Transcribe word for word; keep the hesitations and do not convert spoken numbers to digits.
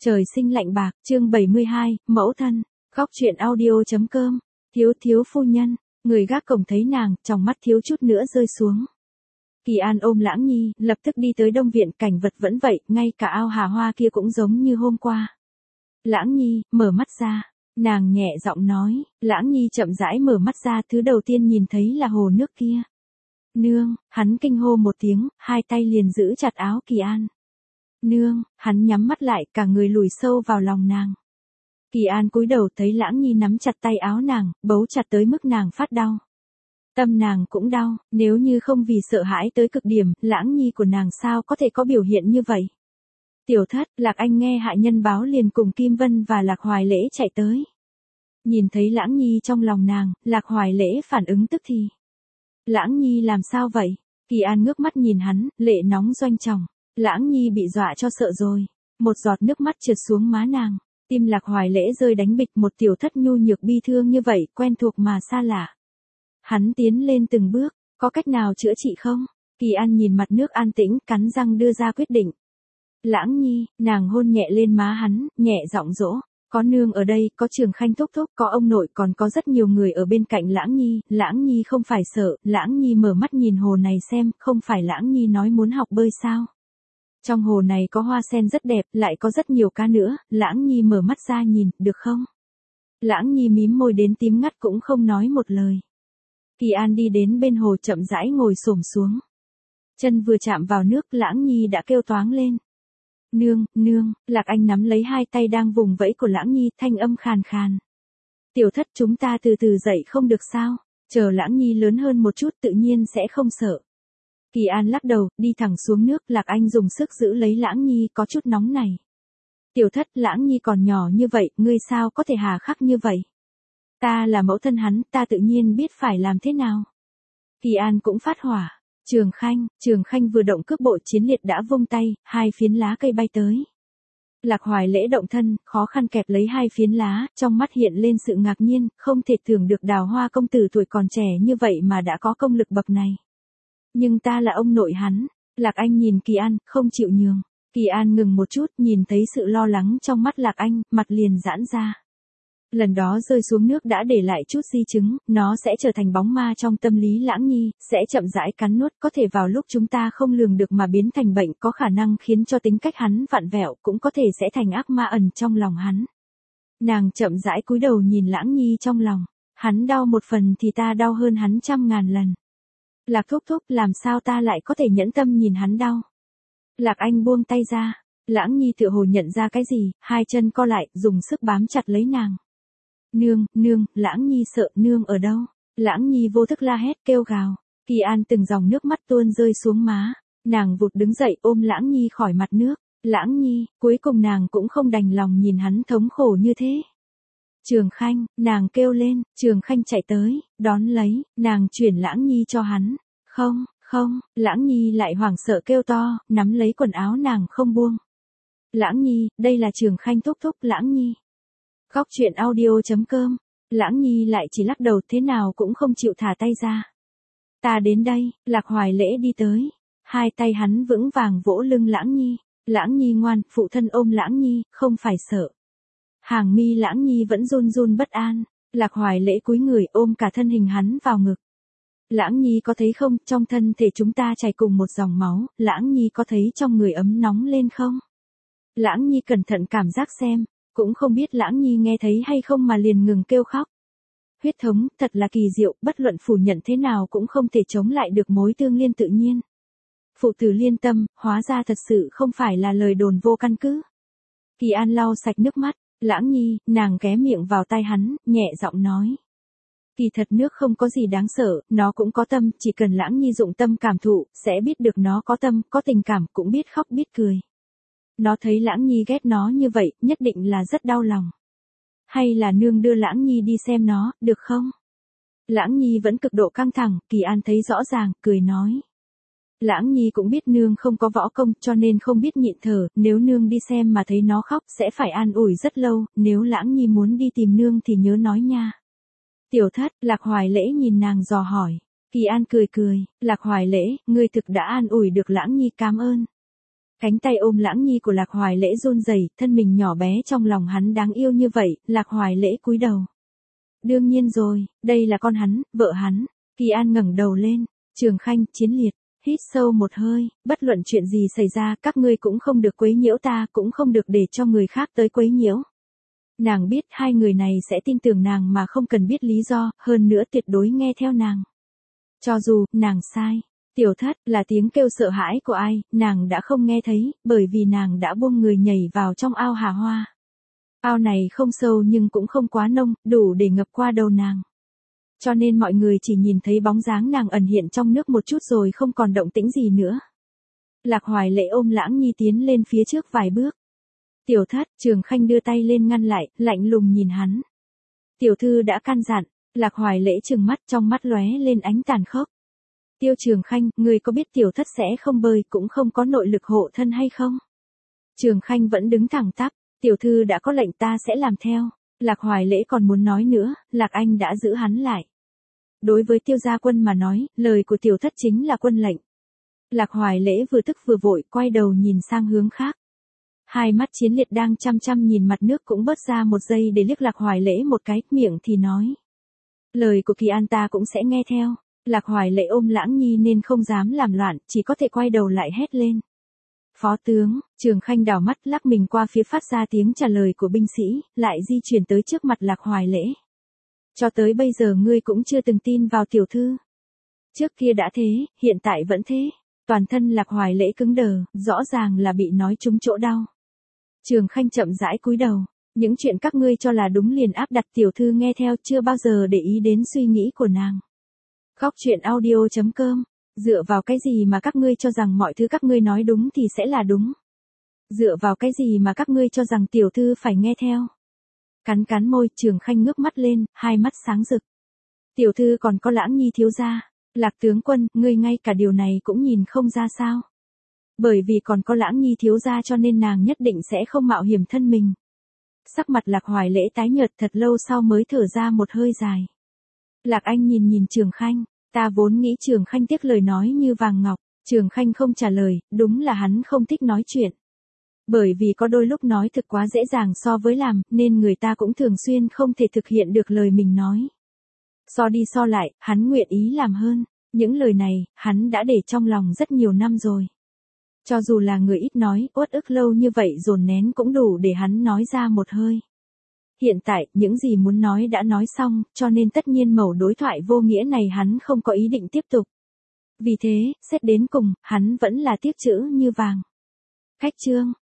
Trời sinh lạnh bạc, chương bảy mươi hai, mẫu thân, góc truyện audio.com, thiếu thiếu phu nhân, người gác cổng thấy nàng, trong mắt thiếu chút nữa rơi xuống. Kỳ An ôm Lãng Nhi, lập tức đi tới Đông Viện, cảnh vật vẫn vậy, ngay cả ao hà hoa kia cũng giống như hôm qua. Lãng Nhi, mở mắt ra, nàng nhẹ giọng nói. Lãng Nhi chậm rãi mở mắt ra, thứ đầu tiên nhìn thấy là hồ nước kia. Nương, hắn kinh hô một tiếng, hai tay liền giữ chặt áo Kỳ An. Nương, hắn nhắm mắt lại, cả người lùi sâu vào lòng nàng. Kỳ An cúi đầu thấy Lãng Nhi nắm chặt tay áo nàng, bấu chặt tới mức nàng phát đau. Tâm nàng cũng đau, nếu như không vì sợ hãi tới cực điểm, Lãng Nhi của nàng sao có thể có biểu hiện như vậy. Tiểu thất, Lạc Anh nghe hạ nhân báo liền cùng Kim Vân và Lạc Hoài Lễ chạy tới. Nhìn thấy Lãng Nhi trong lòng nàng, Lạc Hoài Lễ phản ứng tức thì. Lãng Nhi làm sao vậy? Kỳ An ngước mắt nhìn hắn, lệ nóng doanh tròng. Lãng Nhi bị dọa cho sợ rồi. Một giọt nước mắt trượt xuống má nàng. Tim Lạc Hoài Lễ rơi đánh bịch, một tiểu thất nhu nhược bi thương như vậy, quen thuộc mà xa lạ. Hắn tiến lên từng bước, có cách nào chữa trị không? Kỳ An nhìn mặt nước an tĩnh, cắn răng đưa ra quyết định. Lãng Nhi, nàng hôn nhẹ lên má hắn, nhẹ giọng dỗ. Có nương ở đây, có Trường Khanh thúc thúc, có ông nội, còn có rất nhiều người ở bên cạnh Lãng Nhi. Lãng Nhi không phải sợ. Lãng Nhi mở mắt nhìn hồ này xem, không phải Lãng Nhi nói muốn học bơi sao? Trong hồ này có hoa sen rất đẹp, lại có rất nhiều cá nữa. Lãng Nhi mở mắt ra nhìn, được không? Lãng Nhi mím môi đến tím ngắt cũng không nói một lời. Kỳ An đi đến bên hồ chậm rãi ngồi xổm xuống. Chân vừa chạm vào nước, Lãng Nhi đã kêu toáng lên. Nương, nương, Lạc Anh nắm lấy hai tay đang vùng vẫy của Lãng Nhi, thanh âm khàn khàn. Tiểu thất, chúng ta từ từ dậy không được sao? Chờ Lãng Nhi lớn hơn một chút tự nhiên sẽ không sợ. Kỳ An lắc đầu, đi thẳng xuống nước, Lạc Anh dùng sức giữ lấy Lãng Nhi, có chút nóng này. Tiểu thất, Lãng Nhi còn nhỏ như vậy, ngươi sao có thể hà khắc như vậy? Ta là mẫu thân hắn, ta tự nhiên biết phải làm thế nào. Kỳ An cũng phát hỏa. Trường Khanh, Trường Khanh vừa động cước bộ chiến liệt đã vung tay, hai phiến lá cây bay tới. Lạc Hoài Lễ động thân, khó khăn kẹp lấy hai phiến lá, trong mắt hiện lên sự ngạc nhiên, không thể tưởng được Đào Hoa công tử tuổi còn trẻ như vậy mà đã có công lực bậc này. Nhưng ta là ông nội hắn. Lạc Anh nhìn Kỳ An, không chịu nhường. Kỳ An ngừng một chút, nhìn thấy sự lo lắng trong mắt Lạc Anh, mặt liền giãn ra. Lần đó rơi xuống nước đã để lại chút di chứng, nó sẽ trở thành bóng ma trong tâm lý Lãng Nhi, sẽ chậm rãi cắn nuốt, có thể vào lúc chúng ta không lường được mà biến thành bệnh, có khả năng khiến cho tính cách hắn vặn vẹo, cũng có thể sẽ thành ác ma ẩn trong lòng hắn. Nàng chậm rãi cúi đầu nhìn Lãng Nhi trong lòng, hắn đau một phần thì ta đau hơn hắn trăm ngàn lần. Lạc thúc thúc, làm sao ta lại có thể nhẫn tâm nhìn hắn đau? Lạc Anh buông tay ra, Lãng Nhi tựa hồ nhận ra cái gì, hai chân co lại, dùng sức bám chặt lấy nàng. Nương, nương, Lãng Nhi sợ, nương ở đâu? Lãng Nhi vô thức la hét kêu gào. Kỳ An từng dòng nước mắt tuôn rơi xuống má. Nàng vụt đứng dậy ôm Lãng Nhi khỏi mặt nước. Lãng Nhi, cuối cùng nàng cũng không đành lòng nhìn hắn thống khổ như thế. Trường Khanh, nàng kêu lên, Trường Khanh chạy tới, đón lấy, nàng chuyển Lãng Nhi cho hắn. Không, không, Lãng Nhi lại hoảng sợ kêu to, nắm lấy quần áo nàng không buông. Lãng Nhi, đây là Trường Khanh thúc thúc. Lãng Nhi. Góc truyện audio.com, Lãng Nhi lại chỉ lắc đầu, thế nào cũng không chịu thả tay ra. Ta đến đây, Lạc Hoài Lễ đi tới. Hai tay hắn vững vàng vỗ lưng Lãng Nhi. Lãng Nhi ngoan, phụ thân ôm Lãng Nhi, không phải sợ. Hàng mi Lãng Nhi vẫn run run bất an. Lạc Hoài Lễ cúi người ôm cả thân hình hắn vào ngực. Lãng Nhi có thấy không, trong thân thể chúng ta chảy cùng một dòng máu, Lãng Nhi có thấy trong người ấm nóng lên không? Lãng Nhi cẩn thận cảm giác xem. Cũng không biết Lãng Nhi nghe thấy hay không mà liền ngừng kêu khóc. Huyết thống, thật là kỳ diệu, bất luận phủ nhận thế nào cũng không thể chống lại được mối tương liên tự nhiên. Phụ tử liên tâm, hóa ra thật sự không phải là lời đồn vô căn cứ. Kỳ An lau sạch nước mắt, Lãng Nhi, nàng ghé miệng vào tai hắn, nhẹ giọng nói. Kỳ thật nước không có gì đáng sợ, nó cũng có tâm, chỉ cần Lãng Nhi dụng tâm cảm thụ, sẽ biết được nó có tâm, có tình cảm, cũng biết khóc biết cười. Nó thấy Lãng Nhi ghét nó như vậy, nhất định là rất đau lòng. Hay là nương đưa Lãng Nhi đi xem nó, được không? Lãng Nhi vẫn cực độ căng thẳng, Kỳ An thấy rõ ràng, cười nói. Lãng Nhi cũng biết nương không có võ công, cho nên không biết nhịn thở, nếu nương đi xem mà thấy nó khóc, sẽ phải an ủi rất lâu, nếu Lãng Nhi muốn đi tìm nương thì nhớ nói nha. Tiểu thất, Lạc Hoài Lễ nhìn nàng dò hỏi. Kỳ An cười cười, Lạc Hoài Lễ, ngươi thực đã an ủi được Lãng Nhi, cảm ơn. Cánh tay ôm Lãng Nhi của Lạc Hoài Lễ run rẩy, thân mình nhỏ bé trong lòng hắn đáng yêu như vậy, Lạc Hoài Lễ cúi đầu. Đương nhiên rồi, đây là con hắn, vợ hắn. Kỳ An ngẩng đầu lên, Trường Khanh, Chiến Liệt, hít sâu một hơi, bất luận chuyện gì xảy ra, các ngươi cũng không được quấy nhiễu ta, cũng không được để cho người khác tới quấy nhiễu. Nàng biết hai người này sẽ tin tưởng nàng mà không cần biết lý do, hơn nữa tuyệt đối nghe theo nàng. Cho dù, nàng sai. Tiểu Thất, là tiếng kêu sợ hãi của ai, nàng đã không nghe thấy, bởi vì nàng đã buông người nhảy vào trong ao hà hoa. Ao này không sâu nhưng cũng không quá nông, đủ để ngập qua đầu nàng. Cho nên mọi người chỉ nhìn thấy bóng dáng nàng ẩn hiện trong nước một chút rồi không còn động tĩnh gì nữa. Lạc Hoài Lễ ôm Lãng Nhi tiến lên phía trước vài bước. Tiểu Thất, Trường Khanh đưa tay lên ngăn lại, lạnh lùng nhìn hắn. Tiểu thư đã căn dặn, Lạc Hoài Lễ trừng mắt, trong mắt lóe lên ánh tàn khốc. Tiêu Trường Khanh, người có biết Tiểu Thất sẽ không bơi cũng không có nội lực hộ thân hay không? Trường Khanh vẫn đứng thẳng tắp, tiểu thư đã có lệnh ta sẽ làm theo. Lạc Hoài Lễ còn muốn nói nữa, Lạc Anh đã giữ hắn lại. Đối với Tiêu gia quân mà nói, lời của Tiểu Thất chính là quân lệnh. Lạc Hoài Lễ vừa tức vừa vội, quay đầu nhìn sang hướng khác. Hai mắt Chiến Liệt đang chăm chăm nhìn mặt nước cũng bớt ra một giây để liếc Lạc Hoài Lễ một cái, miệng thì nói. Lời của Kỳ An ta cũng sẽ nghe theo. Lạc Hoài Lễ ôm Lãng Nhi nên không dám làm loạn, chỉ có thể quay đầu lại hét lên. Phó tướng, Trường Khanh đảo mắt lắc mình qua phía phát ra tiếng trả lời của binh sĩ, lại di chuyển tới trước mặt Lạc Hoài Lễ. Cho tới bây giờ ngươi cũng chưa từng tin vào tiểu thư. Trước kia đã thế, hiện tại vẫn thế. Toàn thân Lạc Hoài Lễ cứng đờ, rõ ràng là bị nói trúng chỗ đau. Trường Khanh chậm rãi cúi đầu. Những chuyện các ngươi cho là đúng liền áp đặt tiểu thư nghe theo, chưa bao giờ để ý đến suy nghĩ của nàng. Góc truyện audio chấm com. Dựa vào cái gì mà các ngươi cho rằng mọi thứ các ngươi nói đúng thì sẽ là đúng? Dựa vào cái gì mà các ngươi cho rằng tiểu thư phải nghe theo? Cắn cắn môi, Trường Khanh ngước mắt lên, hai mắt sáng rực. Tiểu thư còn có Lãng Nhi thiếu gia. Lạc tướng quân, ngươi ngay cả điều này cũng nhìn không ra sao? Bởi vì còn có Lãng Nhi thiếu gia cho nên nàng nhất định sẽ không mạo hiểm thân mình. Sắc mặt Lạc Hoài Lễ tái nhợt, thật lâu sau mới thở ra một hơi dài. Lạc Anh nhìn nhìn Trường Khanh, ta vốn nghĩ Trường Khanh tiếc lời nói như vàng ngọc. Trường Khanh không trả lời, đúng là hắn không thích nói chuyện. Bởi vì có đôi lúc nói thực quá dễ dàng so với làm, nên người ta cũng thường xuyên không thể thực hiện được lời mình nói. So đi so lại, hắn nguyện ý làm hơn. Những lời này, hắn đã để trong lòng rất nhiều năm rồi. Cho dù là người ít nói, uất ức lâu như vậy dồn nén cũng đủ để hắn nói ra một hơi. Hiện tại, những gì muốn nói đã nói xong, cho nên tất nhiên mẩu đối thoại vô nghĩa này hắn không có ý định tiếp tục. Vì thế, xét đến cùng, hắn vẫn là tiếc chữ như vàng. Cách chương.